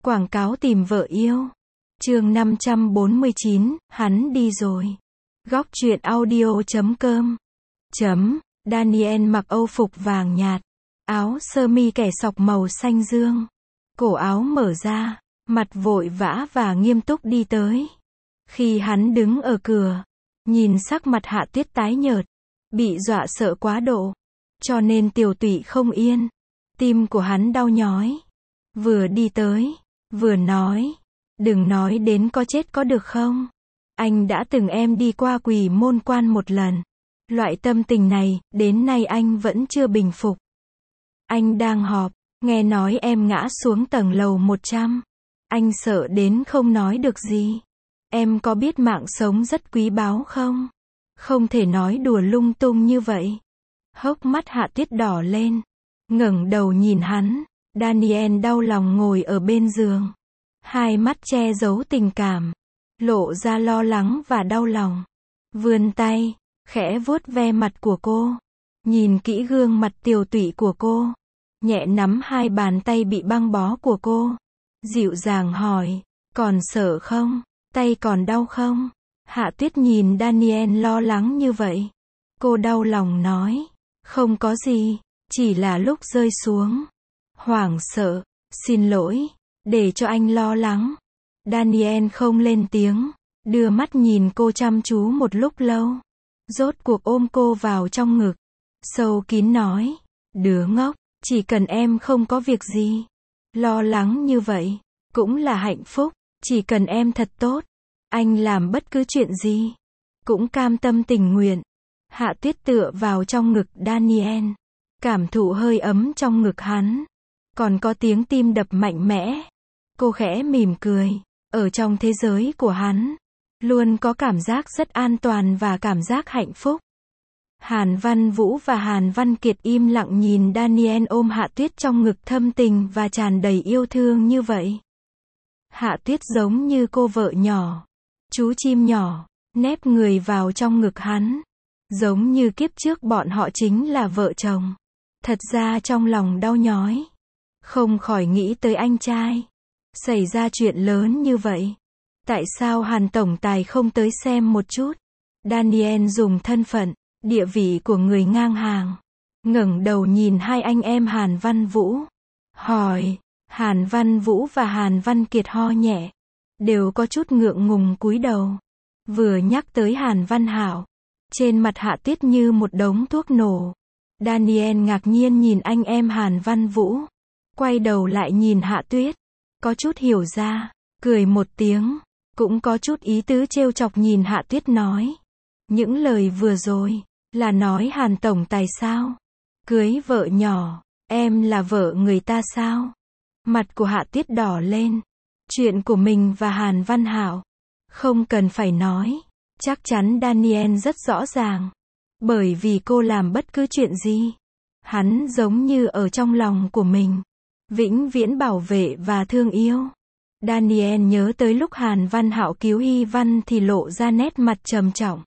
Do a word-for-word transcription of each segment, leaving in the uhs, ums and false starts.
Quảng cáo tìm vợ yêu. Chương năm trăm bốn mươi chín, hắn đi rồi. Góc truyện audio chấm com. Chấm, Daniel mặc âu phục vàng nhạt, áo sơ mi kẻ sọc màu xanh dương. Cổ áo mở ra, mặt vội vã và nghiêm túc đi tới. Khi hắn đứng ở cửa, nhìn sắc mặt Hạ Tuyết tái nhợt, bị dọa sợ quá độ, cho nên tiểu tụy không yên. Tim của hắn đau nhói. Vừa đi tới, vừa nói, đừng nói đến có chết có được không? Anh đã từng em đi qua Quỷ Môn Quan một lần. Loại tâm tình này, đến nay anh vẫn chưa bình phục. Anh đang họp, nghe nói em ngã xuống tầng lầu một trăm. Anh sợ đến không nói được gì. Em có biết mạng sống rất quý báu không? Không thể nói đùa lung tung như vậy. Hốc mắt Hạ Tuyết đỏ lên, ngẩng đầu nhìn hắn. Daniel đau lòng ngồi ở bên giường, hai mắt che giấu tình cảm, lộ ra lo lắng và đau lòng. Vươn tay, khẽ vuốt ve mặt của cô, nhìn kỹ gương mặt tiều tụy của cô, nhẹ nắm hai bàn tay bị băng bó của cô, dịu dàng hỏi, còn sợ không? Tay còn đau không? Hạ Tuyết nhìn Daniel lo lắng như vậy, cô đau lòng nói, không có gì, chỉ là lúc rơi xuống, hoảng sợ, xin lỗi, để cho anh lo lắng. Daniel không lên tiếng, đưa mắt nhìn cô chăm chú một lúc lâu, rốt cuộc ôm cô vào trong ngực, sâu kín nói, đứa ngốc, chỉ cần em không có việc gì, lo lắng như vậy, cũng là hạnh phúc, chỉ cần em thật tốt, anh làm bất cứ chuyện gì, cũng cam tâm tình nguyện. Hạ Tuyết tựa vào trong ngực Daniel, cảm thụ hơi ấm trong ngực hắn, còn có tiếng tim đập mạnh mẽ. Cô khẽ mỉm cười, ở trong thế giới của hắn, luôn có cảm giác rất an toàn và cảm giác hạnh phúc. Hàn Văn Vũ và Hàn Văn Kiệt im lặng nhìn Daniel ôm Hạ Tuyết trong ngực thâm tình và tràn đầy yêu thương như vậy. Hạ Tuyết giống như cô vợ nhỏ, chú chim nhỏ, nép người vào trong ngực hắn, giống như kiếp trước bọn họ chính là vợ chồng. Thật ra trong lòng đau nhói, không khỏi nghĩ tới anh trai. Xảy ra chuyện lớn như vậy, tại sao Hàn tổng tài không tới xem một chút? Daniel dùng thân phận, địa vị của người ngang hàng, ngẩng đầu nhìn hai anh em Hàn Văn Vũ, hỏi. Hàn Văn Vũ và Hàn Văn Kiệt ho nhẹ, đều có chút ngượng ngùng cúi đầu. Vừa nhắc tới Hàn Văn Hảo, trên mặt Hạ Tuyết như một đống thuốc nổ. Daniel ngạc nhiên nhìn anh em Hàn Văn Vũ, quay đầu lại nhìn Hạ Tuyết, có chút hiểu ra, cười một tiếng, cũng có chút ý tứ trêu chọc nhìn Hạ Tuyết nói. Những lời vừa rồi, là nói Hàn tổng tài sao? Cưới vợ nhỏ, em là vợ người ta sao? Mặt của Hạ Tuyết đỏ lên. Chuyện của mình và Hàn Văn Hảo, không cần phải nói, chắc chắn Daniel rất rõ ràng. Bởi vì cô làm bất cứ chuyện gì, hắn giống như ở trong lòng của mình, vĩnh viễn bảo vệ và thương yêu. Daniel nhớ tới lúc Hàn Văn Hạo cứu Hy Văn thì lộ ra nét mặt trầm trọng.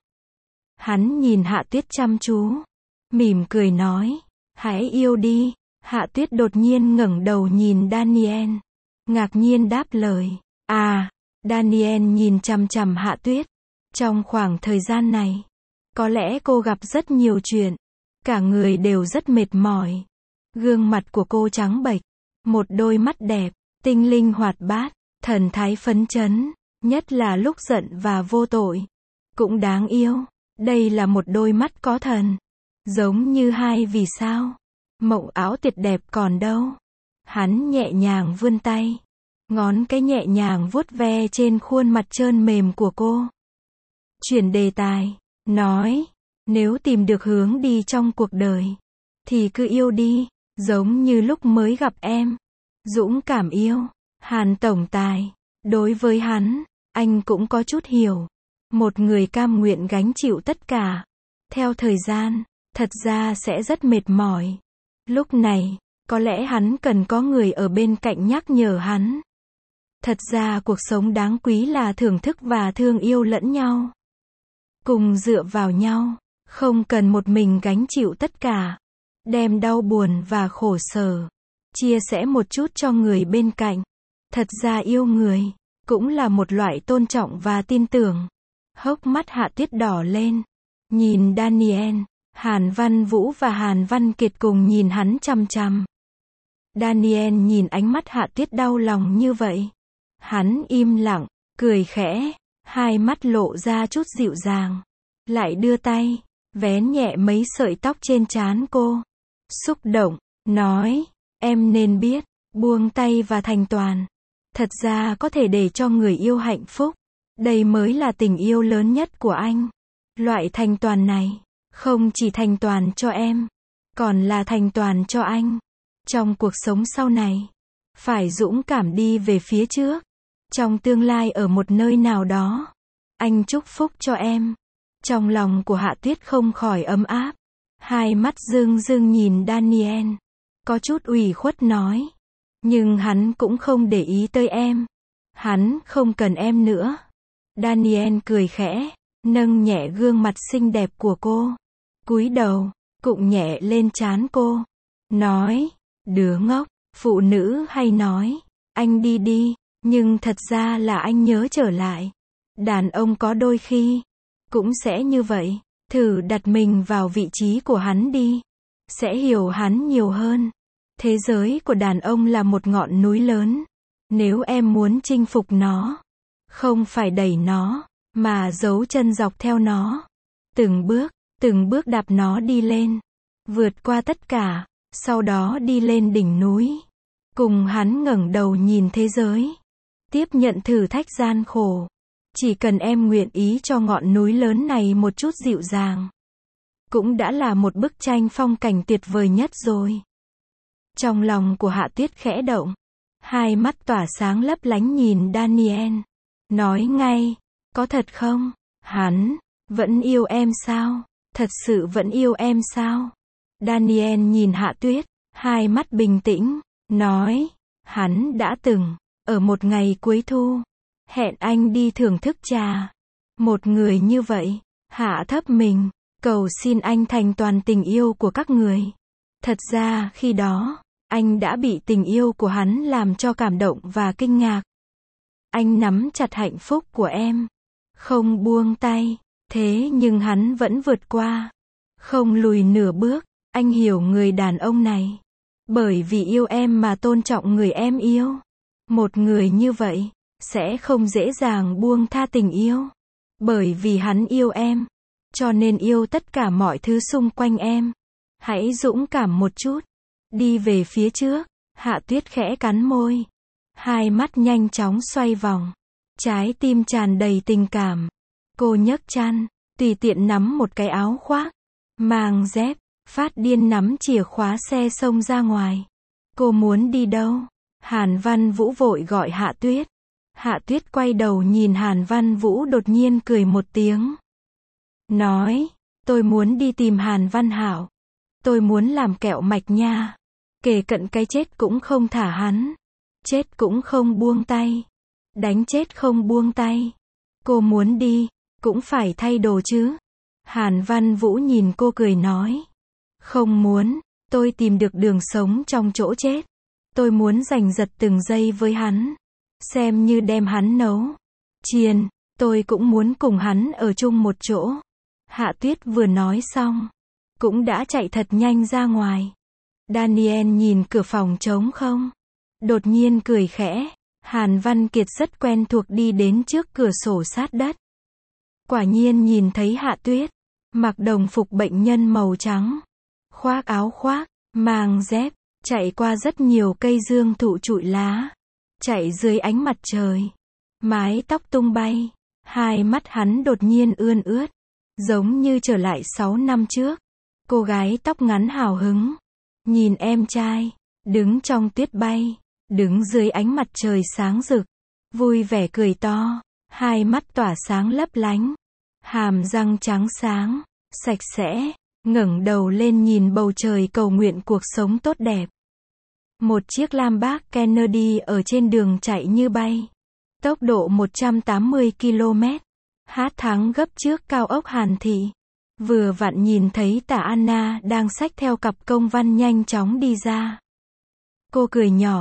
Hắn nhìn Hạ Tuyết chăm chú, mỉm cười nói, hãy yêu đi. Hạ Tuyết đột nhiên ngẩng đầu nhìn Daniel, ngạc nhiên đáp lời, à. Daniel nhìn chằm chằm Hạ Tuyết. Trong khoảng thời gian này, có lẽ cô gặp rất nhiều chuyện, cả người đều rất mệt mỏi. Gương mặt của cô trắng bệch, một đôi mắt đẹp, tinh linh hoạt bát, thần thái phấn chấn, nhất là lúc giận và vô tội, cũng đáng yêu. Đây là một đôi mắt có thần, giống như hai vì sao. Mộng áo tuyệt đẹp còn đâu. Hắn nhẹ nhàng vươn tay, ngón cái nhẹ nhàng vuốt ve trên khuôn mặt trơn mềm của cô. Chuyển đề tài, nói, nếu tìm được hướng đi trong cuộc đời, thì cứ yêu đi, giống như lúc mới gặp em. Dũng cảm yêu. Hàn tổng tài, đối với hắn, anh cũng có chút hiểu. Một người cam nguyện gánh chịu tất cả, theo thời gian, thật ra sẽ rất mệt mỏi. Lúc này, có lẽ hắn cần có người ở bên cạnh nhắc nhở hắn. Thật ra cuộc sống đáng quý là thưởng thức và thương yêu lẫn nhau. Cùng dựa vào nhau, không cần một mình gánh chịu tất cả. Đem đau buồn và khổ sở, chia sẻ một chút cho người bên cạnh. Thật ra yêu người, cũng là một loại tôn trọng và tin tưởng. Hốc mắt Hạ Tuyết đỏ lên. Nhìn Daniel, Hàn Văn Vũ và Hàn Văn Kiệt cùng nhìn hắn chằm chằm. Daniel nhìn ánh mắt Hạ Tuyết đau lòng như vậy. Hắn im lặng, cười khẽ, hai mắt lộ ra chút dịu dàng. Lại đưa tay, vén nhẹ mấy sợi tóc trên trán cô. Xúc động, nói, em nên biết, buông tay và thành toàn. Thật ra có thể để cho người yêu hạnh phúc. Đây mới là tình yêu lớn nhất của anh. Loại thành toàn này, không chỉ thành toàn cho em, còn là thành toàn cho anh. Trong cuộc sống sau này, phải dũng cảm đi về phía trước. Trong tương lai ở một nơi nào đó, anh chúc phúc cho em. Trong lòng của Hạ Tuyết không khỏi ấm áp. Hai mắt rưng rưng nhìn Daniel. Có chút ủy khuất nói. Nhưng hắn cũng không để ý tới em. Hắn không cần em nữa. Daniel cười khẽ, nâng nhẹ gương mặt xinh đẹp của cô. Cúi đầu, cụng nhẹ lên trán cô. Nói, đứa ngốc, phụ nữ hay nói, anh đi đi, nhưng thật ra là anh nhớ trở lại. Đàn ông có đôi khi, cũng sẽ như vậy. Thử đặt mình vào vị trí của hắn đi. Sẽ hiểu hắn nhiều hơn. Thế giới của đàn ông là một ngọn núi lớn. Nếu em muốn chinh phục nó, không phải đẩy nó, mà giấu chân dọc theo nó. Từng bước, từng bước đạp nó đi lên. Vượt qua tất cả, sau đó đi lên đỉnh núi. Cùng hắn ngẩng đầu nhìn thế giới. Tiếp nhận thử thách gian khổ. Chỉ cần em nguyện ý cho ngọn núi lớn này một chút dịu dàng, cũng đã là một bức tranh phong cảnh tuyệt vời nhất rồi. Trong lòng của Hạ Tuyết khẽ động. Hai mắt tỏa sáng lấp lánh nhìn Daniel. Nói ngay, có thật không? Hắn, vẫn yêu em sao? Thật sự vẫn yêu em sao? Daniel nhìn Hạ Tuyết, hai mắt bình tĩnh, nói, hắn đã từng, ở một ngày cuối thu, hẹn anh đi thưởng thức trà. Một người như vậy, hạ thấp mình, cầu xin anh thành toàn tình yêu của các người. Thật ra khi đó, anh đã bị tình yêu của hắn làm cho cảm động và kinh ngạc. Anh nắm chặt hạnh phúc của em, không buông tay, thế nhưng hắn vẫn vượt qua, không lùi nửa bước. Anh hiểu người đàn ông này, bởi vì yêu em mà tôn trọng người em yêu. Một người như vậy, sẽ không dễ dàng buông tha tình yêu. Bởi vì hắn yêu em, cho nên yêu tất cả mọi thứ xung quanh em. Hãy dũng cảm một chút, đi về phía trước. Hạ Tuyết khẽ cắn môi, hai mắt nhanh chóng xoay vòng, trái tim tràn đầy tình cảm. Cô nhấc chăn, tùy tiện nắm một cái áo khoác, mang dép, phát điên nắm chìa khóa xe xông ra ngoài. Cô muốn đi đâu? Hàn Văn Vũ vội gọi Hạ Tuyết. Hạ Tuyết quay đầu nhìn Hàn Văn Vũ đột nhiên cười một tiếng. Nói, tôi muốn đi tìm Hàn Văn Hảo. Tôi muốn làm kẹo mạch nha. Kể cận cái chết cũng không thả hắn. Chết cũng không buông tay. Đánh chết không buông tay. Cô muốn đi, cũng phải thay đồ chứ. Hàn Văn Vũ nhìn cô cười nói. Không muốn, tôi tìm được đường sống trong chỗ chết. Tôi muốn giành giật từng giây với hắn. Xem như đem hắn nấu chiên, tôi cũng muốn cùng hắn ở chung một chỗ. Hạ Tuyết vừa nói xong, cũng đã chạy thật nhanh ra ngoài. Daniel nhìn cửa phòng trống không, đột nhiên cười khẽ. Hàn Văn Kiệt rất quen thuộc đi đến trước cửa sổ sát đất. Quả nhiên nhìn thấy Hạ Tuyết, mặc đồng phục bệnh nhân màu trắng, khoác áo khoác, mang dép, chạy qua rất nhiều cây dương thụ trụi lá, chạy dưới ánh mặt trời, mái tóc tung bay, hai mắt hắn đột nhiên ươn ướt, giống như trở lại sáu năm trước. Cô gái tóc ngắn hào hứng, nhìn em trai, đứng trong tuyết bay, đứng dưới ánh mặt trời sáng rực, vui vẻ cười to, hai mắt tỏa sáng lấp lánh, hàm răng trắng sáng, sạch sẽ, ngẩng đầu lên nhìn bầu trời cầu nguyện cuộc sống tốt đẹp. Một chiếc Lamborghini Kennedy ở trên đường chạy như bay. Tốc độ một trăm tám mươi ki lô mét. Hát thắng gấp trước cao ốc Hàn Thị. Vừa vặn nhìn thấy tả Anna đang xách theo cặp công văn nhanh chóng đi ra. Cô cười nhỏ,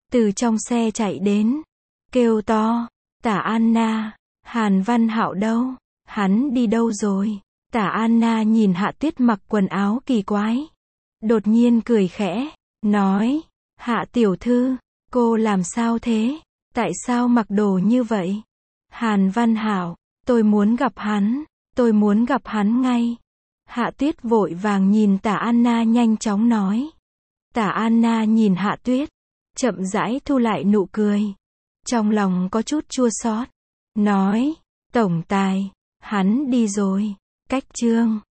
từ trong xe chạy đến, kêu to, Tả Anna, Hàn Văn Hạo đâu? Hắn đi đâu rồi? Tả Anna nhìn Hạ Tuyết mặc quần áo kỳ quái. Đột nhiên cười khẽ, nói, Hạ tiểu thư, cô làm sao thế? Tại sao mặc đồ như vậy? Hàn Văn Hạo, tôi muốn gặp hắn, tôi muốn gặp hắn ngay. Hạ Tuyết vội vàng nhìn Tả Anna nhanh chóng nói. Tả Anna nhìn Hạ Tuyết, chậm rãi thu lại nụ cười. Trong lòng có chút chua xót, nói, tổng tài, hắn đi rồi. Cách chương